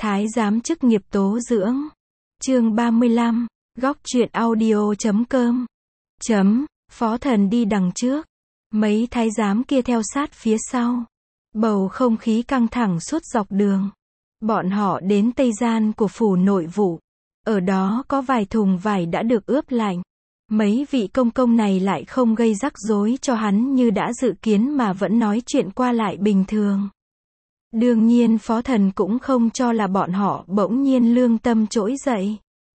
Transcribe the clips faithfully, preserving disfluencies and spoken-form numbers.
Thái giám chức nghiệp tố dưỡng. Chương ba mươi lăm, góc truyện audio.com. Chấm, phó thần đi đằng trước. Mấy thái giám kia theo sát phía sau. Bầu không khí căng thẳng suốt dọc đường. Bọn họ đến tây gian của phủ nội vụ. Ở đó có vài thùng vải đã được ướp lạnh. Mấy vị công công này lại không gây rắc rối cho hắn như đã dự kiến mà vẫn nói chuyện qua lại bình thường. Đương nhiên phó thần cũng không cho là bọn họ bỗng nhiên lương tâm trỗi dậy.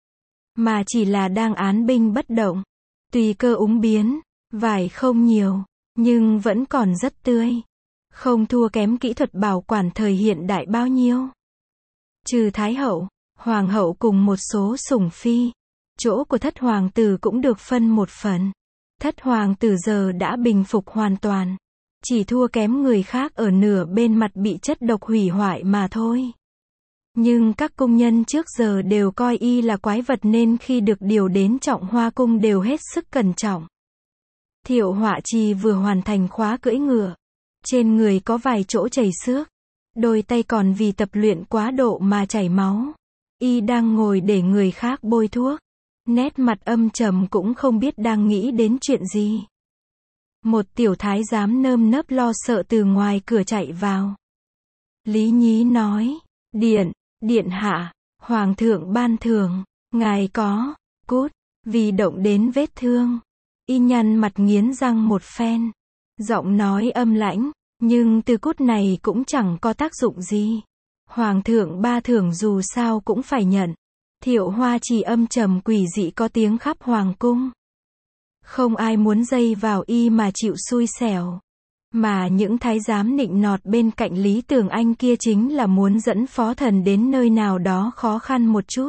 Mà chỉ là đang án binh bất động. Tùy cơ ứng biến, vải không nhiều, nhưng vẫn còn rất tươi. Không thua kém kỹ thuật bảo quản thời hiện đại bao nhiêu. Trừ Thái hậu, Hoàng hậu cùng một số sủng phi. Chỗ của thất hoàng tử cũng được phân một phần. Thất hoàng tử giờ đã bình phục hoàn toàn. Chỉ thua kém người khác ở nửa bên mặt bị chất độc hủy hoại mà thôi. Nhưng các cung nhân trước giờ đều coi y là quái vật nên khi được điều đến Trọng Hoa cung đều hết sức cẩn trọng. Thiệu Họa Trì vừa hoàn thành khóa cưỡi ngựa. Trên người có vài chỗ chảy xước. Đôi tay còn vì tập luyện quá độ mà chảy máu. Y đang ngồi để người khác bôi thuốc. Nét mặt âm trầm cũng không biết đang nghĩ đến chuyện gì. Một tiểu thái giám nơm nớp lo sợ từ ngoài cửa chạy vào. Lý Nhí nói, điện, điện hạ, hoàng thượng ban thưởng, ngài có, cút, vì động đến vết thương. Y nhăn mặt nghiến răng một phen. Giọng nói âm lãnh, nhưng từ cút này cũng chẳng có tác dụng gì. Hoàng thượng ba thưởng dù sao cũng phải nhận. Thiệu Hoa Trì âm trầm quỷ dị có tiếng khắp hoàng cung. Không ai muốn dây vào y mà chịu xui xẻo. Mà những thái giám nịnh nọt bên cạnh Lý Tường Anh kia chính là muốn dẫn phó thần đến nơi nào đó khó khăn một chút.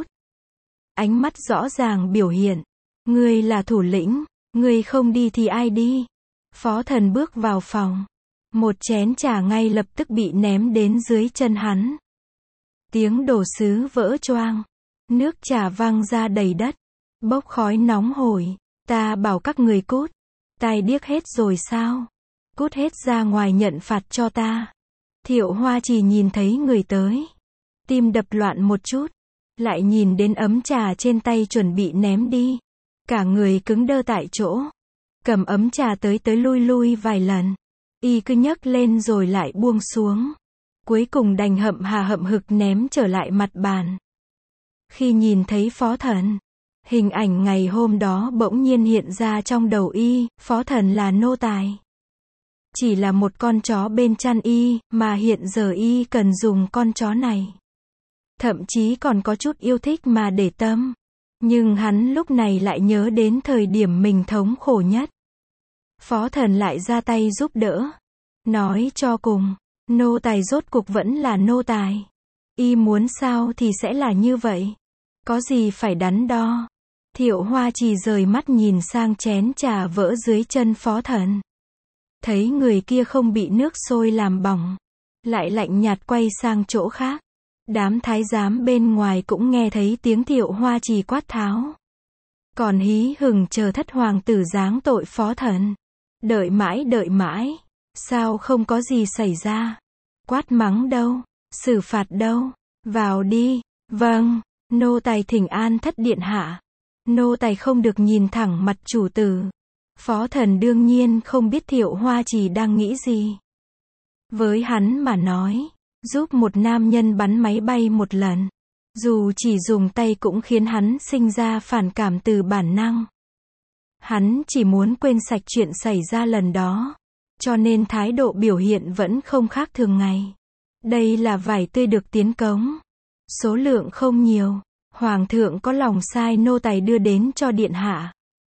Ánh mắt rõ ràng biểu hiện. Ngươi là thủ lĩnh, ngươi không đi thì ai đi? Phó thần bước vào phòng. Một chén trà ngay lập tức bị ném đến dưới chân hắn. Tiếng đồ sứ vỡ choang. Nước trà văng ra đầy đất. Bốc khói nóng hổi. Ta bảo các người cút. Tai điếc hết rồi sao? Cút hết ra ngoài nhận phạt cho ta. Thiệu Hoa Trì nhìn thấy người tới. Tim đập loạn một chút. Lại nhìn đến ấm trà trên tay chuẩn bị ném đi. Cả người cứng đơ tại chỗ. Cầm ấm trà tới tới lui lui vài lần. Y cứ nhấc lên rồi lại buông xuống. Cuối cùng đành hậm hà hậm hực ném trở lại mặt bàn. Khi nhìn thấy phó thần, hình ảnh ngày hôm đó bỗng nhiên hiện ra trong đầu y, phó thần là nô tài. Chỉ là một con chó bên chăn y, mà hiện giờ y cần dùng con chó này. Thậm chí còn có chút yêu thích mà để tâm. Nhưng hắn lúc này lại nhớ đến thời điểm mình thống khổ nhất. Phó thần lại ra tay giúp đỡ. Nói cho cùng, nô tài rốt cuộc vẫn là nô tài. Y muốn sao thì sẽ là như vậy. Có gì phải đắn đo. Thiệu Hoa Trì rời mắt nhìn sang chén trà vỡ dưới chân phó thần. Thấy người kia không bị nước sôi làm bỏng. Lại lạnh nhạt quay sang chỗ khác. Đám thái giám bên ngoài cũng nghe thấy tiếng Thiệu Hoa Trì quát tháo. Còn hí hửng chờ thất hoàng tử giáng tội phó thần. Đợi mãi đợi mãi. Sao không có gì xảy ra? Quát mắng đâu? Xử phạt đâu? Vào đi. Vâng, nô tài thỉnh an thất điện hạ. Nô tài không được nhìn thẳng mặt chủ tử. Phó thần đương nhiên không biết Thiệu Hoa Trì đang nghĩ gì. Với hắn mà nói, giúp một nam nhân bắn máy bay một lần, dù chỉ dùng tay cũng khiến hắn sinh ra phản cảm từ bản năng. Hắn chỉ muốn quên sạch chuyện xảy ra lần đó. Cho nên thái độ biểu hiện vẫn không khác thường ngày. Đây là vải tươi được tiến cống. Số lượng không nhiều. Hoàng thượng có lòng sai nô tài đưa đến cho điện hạ.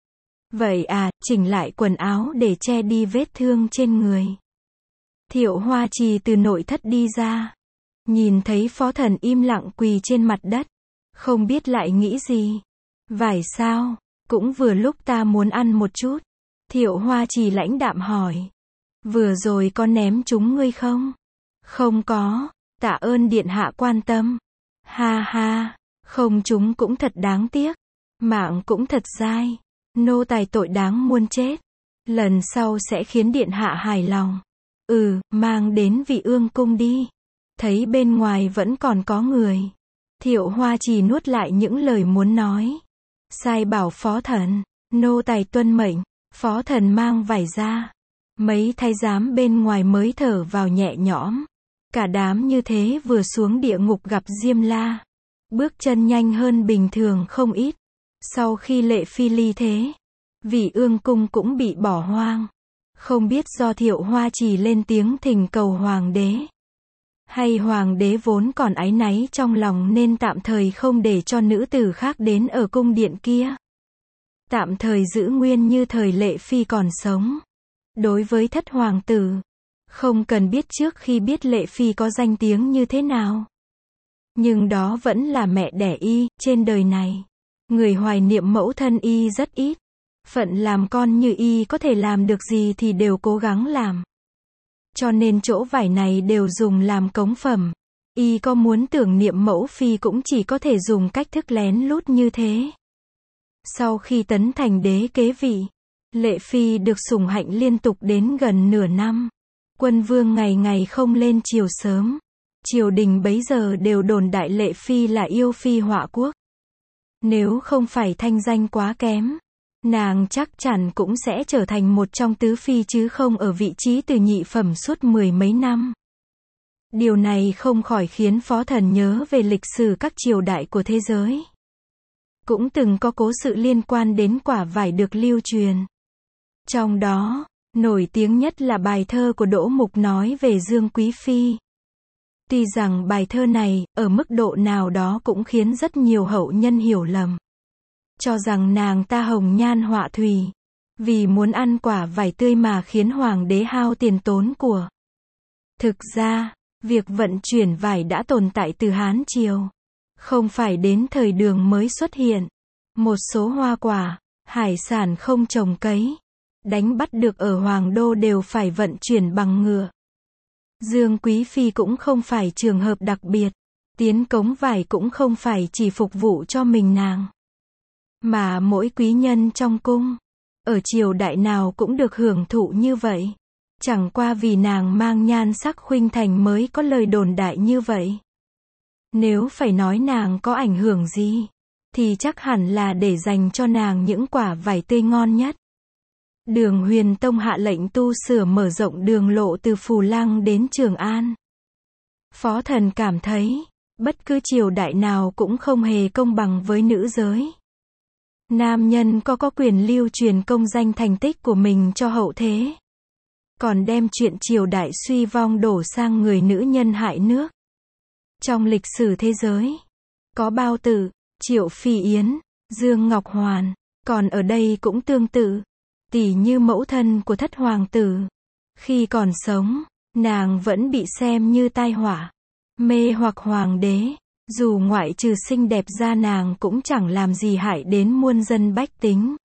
Vậy à, chỉnh lại quần áo để che đi vết thương trên người. Thiệu Hoa Trì từ nội thất đi ra. Nhìn thấy phó thần im lặng quỳ trên mặt đất. Không biết lại nghĩ gì. Vải sao? Cũng vừa lúc ta muốn ăn một chút. Thiệu Hoa Trì lãnh đạm hỏi. Vừa rồi có ném chúng ngươi không? Không có, tạ ơn điện hạ quan tâm. Ha ha, không chúng cũng thật đáng tiếc. Mạng cũng thật dai. Nô tài tội đáng muôn chết. Lần sau sẽ khiến điện hạ hài lòng. Ừ, mang đến vị ương cung đi. thấy bên ngoài vẫn còn có người. Thiệu Hoa Trì nuốt lại những lời muốn nói. Sai bảo phó thần, nô tài tuân mệnh. Phó thần mang vải ra. Mấy thái giám bên ngoài mới thở vào nhẹ nhõm. Cả đám như thế vừa xuống địa ngục gặp Diêm La. Bước chân nhanh hơn bình thường không ít. Sau khi Lệ Phi ly thế, Vị Ương cung cũng bị bỏ hoang. Không biết do Thiệu Hoa Trì lên tiếng thỉnh cầu hoàng đế, hay hoàng đế vốn còn áy náy trong lòng nên tạm thời không để cho nữ tử khác đến ở cung điện kia. Tạm thời giữ nguyên như thời Lệ Phi còn sống. Đối với thất hoàng tử, không cần biết trước khi biết Lệ Phi có danh tiếng như thế nào. Nhưng đó vẫn là mẹ đẻ y, trên đời này. Người hoài niệm mẫu thân y rất ít. Phận làm con như y có thể làm được gì thì đều cố gắng làm. Cho nên chỗ vải này đều dùng làm cống phẩm. Y có muốn tưởng niệm mẫu phi cũng chỉ có thể dùng cách thức lén lút như thế. Sau khi tấn thành đế kế vị, Lệ Phi được sủng hạnh liên tục đến gần nửa năm. Quân vương ngày ngày không lên triều sớm. Triều đình bấy giờ đều đồn đại Lệ Phi là yêu phi họa quốc. Nếu không phải thanh danh quá kém, nàng chắc chắn cũng sẽ trở thành một trong tứ phi chứ không ở vị trí từ nhị phẩm suốt mười mấy năm. Điều này không khỏi khiến phó thần nhớ về lịch sử các triều đại của thế giới. Cũng từng có cố sự liên quan đến quả vải được lưu truyền. Trong đó, nổi tiếng nhất là bài thơ của Đỗ Mục nói về Dương Quý Phi. Tuy rằng bài thơ này, ở mức độ nào đó cũng khiến rất nhiều hậu nhân hiểu lầm. Cho rằng nàng ta hồng nhan họa thủy. Vì muốn ăn quả vải tươi mà khiến hoàng đế hao tiền tốn của. Thực ra, việc vận chuyển vải đã tồn tại từ Hán Triều. Không phải đến thời Đường mới xuất hiện. Một số hoa quả, hải sản không trồng cấy, đánh bắt được ở Hoàng Đô đều phải vận chuyển bằng ngựa. Dương Quý Phi cũng không phải trường hợp đặc biệt. Tiến cống vải cũng không phải chỉ phục vụ cho mình nàng, mà mỗi quý nhân trong cung, ở triều đại nào cũng được hưởng thụ như vậy. Chẳng qua vì nàng mang nhan sắc khuynh thành mới có lời đồn đại như vậy. Nếu phải nói nàng có ảnh hưởng gì, thì chắc hẳn là để dành cho nàng những quả vải tươi ngon nhất. Đường Huyền Tông hạ lệnh tu sửa mở rộng đường lộ từ Phù Lăng đến Trường An. Phó thần cảm thấy, bất cứ triều đại nào cũng không hề công bằng với nữ giới. Nam nhân có có quyền lưu truyền công danh thành tích của mình cho hậu thế. Còn đem chuyện triều đại suy vong đổ sang người nữ nhân hại nước. Trong lịch sử thế giới, có Bao Tử, Triệu Phi Yến, Dương Ngọc Hoàn, còn ở đây cũng tương tự. Tỷ như mẫu thân của thất hoàng tử. Khi còn sống, nàng vẫn bị xem như tai họa, mê hoặc hoàng đế. Dù ngoại trừ xinh đẹp ra nàng cũng chẳng làm gì hại đến muôn dân bách tính.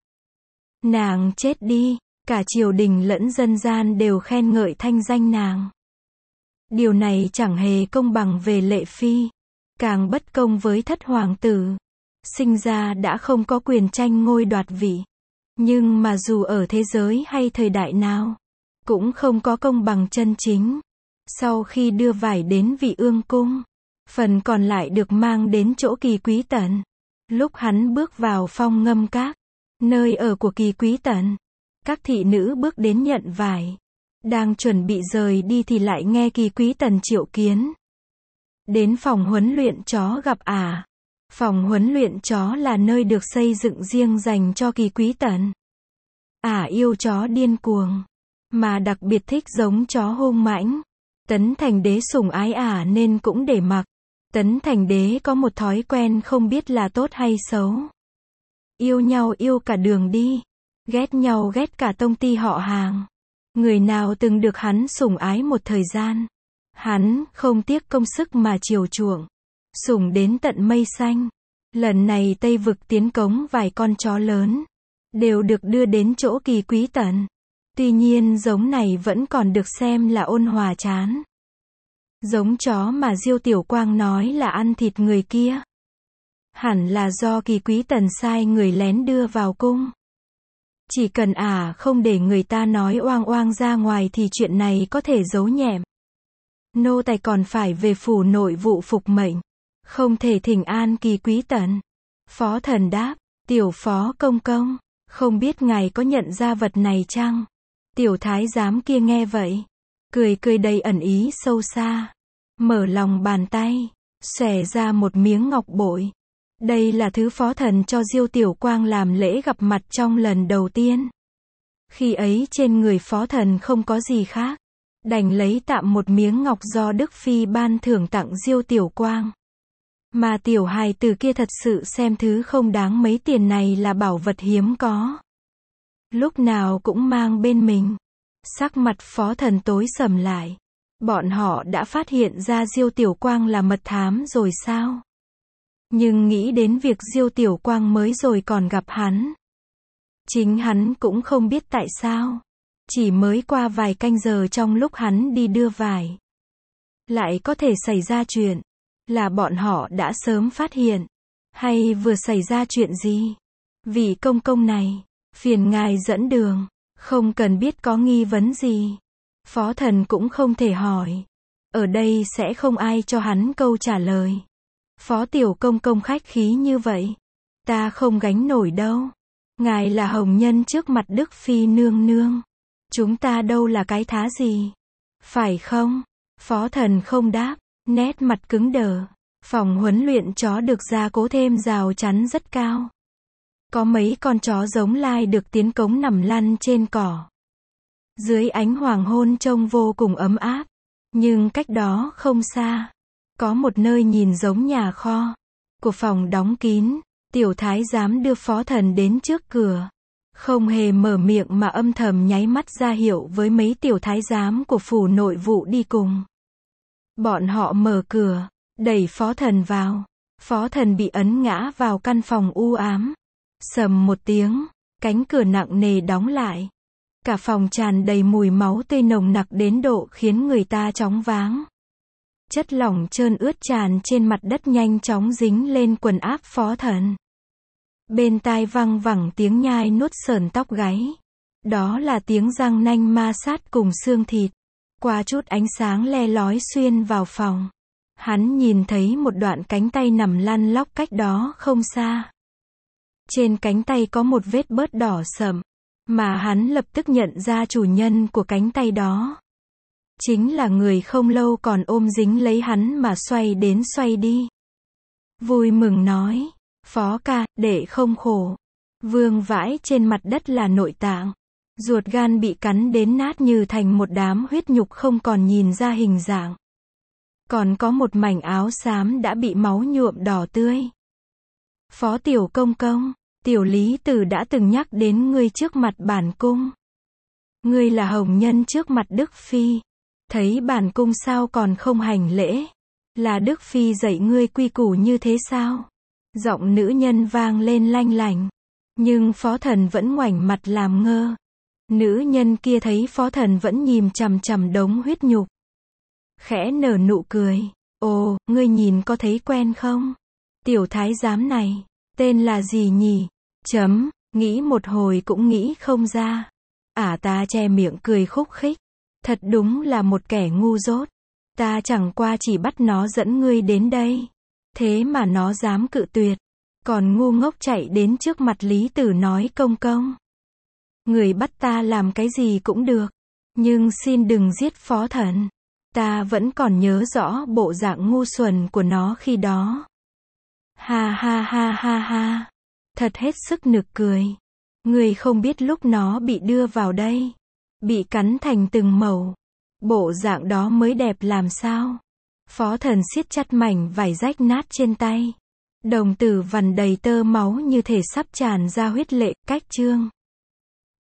Nàng chết đi, cả triều đình lẫn dân gian đều khen ngợi thanh danh nàng. Điều này chẳng hề công bằng về Lệ Phi, càng bất công với thất hoàng tử. Sinh ra đã không có quyền tranh ngôi đoạt vị. Nhưng mà dù ở thế giới hay thời đại nào, cũng không có công bằng chân chính. Sau khi đưa vải đến Vị Ương cung, phần còn lại được mang đến chỗ Kỳ Quý Tần. Lúc hắn bước vào Phong Ngâm Các, nơi ở của Kỳ Quý Tần, các thị nữ bước đến nhận vải. Đang chuẩn bị rời đi thì lại nghe Kỳ Quý Tần triệu kiến. Đến phòng huấn luyện chó gặp ả. À. Phòng huấn luyện chó là nơi được xây dựng riêng dành cho Kỳ Quý Tần. Ả à yêu chó điên cuồng, mà đặc biệt thích giống chó hung mãnh. Tấn Thành Đế sủng ái ả à nên cũng để mặc. Tấn Thành Đế có một thói quen không biết là tốt hay xấu. Yêu nhau yêu cả đường đi, ghét nhau ghét cả tông ty họ hàng. Người nào từng được hắn sủng ái một thời gian, hắn không tiếc công sức mà chiều chuộng, sủng đến tận mây xanh. Lần này Tây Vực tiến cống vài con chó lớn, đều được đưa đến chỗ Kỳ Quý Tần. Tuy nhiên giống này vẫn còn được xem là ôn hòa chán. Giống chó mà Diêu Tiểu Quang nói là ăn thịt người kia, hẳn là do Kỳ Quý Tần sai người lén đưa vào cung. Chỉ cần ả à không để người ta nói oang oang ra ngoài thì chuyện này có thể giấu nhẹm. Nô tài còn phải về phủ nội vụ phục mệnh. Không thể thỉnh an kỳ quý tần. Phó thần đáp, tiểu phó công công, không biết ngài có nhận ra vật này chăng? Tiểu thái giám kia nghe vậy, cười cười đầy ẩn ý sâu xa. Mở lòng bàn tay, xòe ra một miếng ngọc bội. Đây là thứ phó thần cho Diêu Tiểu Quang làm lễ gặp mặt trong lần đầu tiên. Khi ấy trên người phó thần không có gì khác, đành lấy tạm một miếng ngọc do Đức Phi ban thưởng tặng Diêu Tiểu Quang. Mà tiểu hài tử kia thật sự xem thứ không đáng mấy tiền này là bảo vật hiếm có. Lúc nào cũng mang bên mình. Sắc mặt phó thần tối sầm lại. Bọn họ đã phát hiện ra Diêu Tiểu Quang là mật thám rồi sao? Nhưng nghĩ đến việc Diêu Tiểu Quang mới rồi còn gặp hắn. Chính hắn cũng không biết tại sao. Chỉ mới qua vài canh giờ trong lúc hắn đi đưa vải. Lại có thể xảy ra chuyện. Là bọn họ đã sớm phát hiện. Hay vừa xảy ra chuyện gì? Vị công công này, phiền ngài dẫn đường. Không cần biết có nghi vấn gì. Phó thần cũng không thể hỏi. Ở đây sẽ không ai cho hắn câu trả lời. Phó tiểu công công khách khí như vậy. Ta không gánh nổi đâu. Ngài là hồng nhân trước mặt Đức Phi nương nương. Chúng ta đâu là cái thá gì. Phải không? Phó thần không đáp. Nét mặt cứng đờ. Phòng huấn luyện chó được gia cố thêm rào chắn rất cao. Có mấy con chó giống lai được tiến cống nằm lăn trên cỏ. Dưới ánh hoàng hôn trông vô cùng ấm áp. Nhưng cách đó không xa. Có một nơi nhìn giống nhà kho. Của phòng đóng kín. Tiểu thái giám đưa phó thần đến trước cửa. Không hề mở miệng mà âm thầm nháy mắt ra hiệu với mấy tiểu thái giám của phủ nội vụ đi cùng. Bọn họ mở cửa, đẩy phó thần vào. Phó thần bị ấn ngã vào căn phòng u ám. Sầm một tiếng, cánh cửa nặng nề đóng lại. Cả phòng tràn đầy mùi máu tươi nồng nặc đến độ khiến người ta choáng váng. Chất lỏng trơn ướt tràn trên mặt đất nhanh chóng dính lên quần áp phó thần. Bên tai văng vẳng tiếng nhai nuốt sởn tóc gáy. Đó là tiếng răng nanh ma sát cùng xương thịt. Qua chút ánh sáng le lói xuyên vào phòng. Hắn nhìn thấy một đoạn cánh tay nằm lăn lóc cách đó không xa. Trên cánh tay có một vết bớt đỏ sậm. Mà hắn lập tức nhận ra chủ nhân của cánh tay đó. Chính là người không lâu còn ôm dính lấy hắn mà xoay đến xoay đi. Vui mừng nói. Phó ca, để không khổ. Vương vãi trên mặt đất là nội tạng. Ruột gan bị cắn đến nát như thành một đám huyết nhục không còn nhìn ra hình dạng. Còn có một mảnh áo xám đã bị máu nhuộm đỏ tươi. Phó tiểu công công, tiểu lý tử đã từng nhắc đến ngươi trước mặt bản cung. Ngươi là hồng nhân trước mặt Đức Phi. Thấy bản cung sao còn không hành lễ? Là Đức Phi dạy ngươi quy củ như thế sao? Giọng nữ nhân vang lên lanh lảnh. Nhưng phó thần vẫn ngoảnh mặt làm ngơ. Nữ nhân kia thấy phó thần vẫn nhìn chằm chằm đống huyết nhục. Khẽ nở nụ cười. Ồ, ngươi nhìn có thấy quen không? Tiểu thái giám này, tên là gì nhỉ? Chấm, nghĩ một hồi cũng nghĩ không ra. Ả ta che miệng cười khúc khích. Thật đúng là một kẻ ngu dốt. Ta chẳng qua chỉ bắt nó dẫn ngươi đến đây. Thế mà nó dám cự tuyệt. Còn ngu ngốc chạy đến trước mặt Lý Tử nói công công. Người bắt ta làm cái gì cũng được. Nhưng xin đừng giết phó thần. Ta vẫn còn nhớ rõ bộ dạng ngu xuẩn của nó khi đó. Ha ha ha ha ha. Thật hết sức nực cười. Người không biết lúc nó bị đưa vào đây. Bị cắn thành từng mẩu. Bộ dạng đó mới đẹp làm sao. Phó thần siết chặt mảnh vải rách nát trên tay. Đồng tử vằn đầy tơ máu như thể sắp tràn ra huyết lệ, cách chương.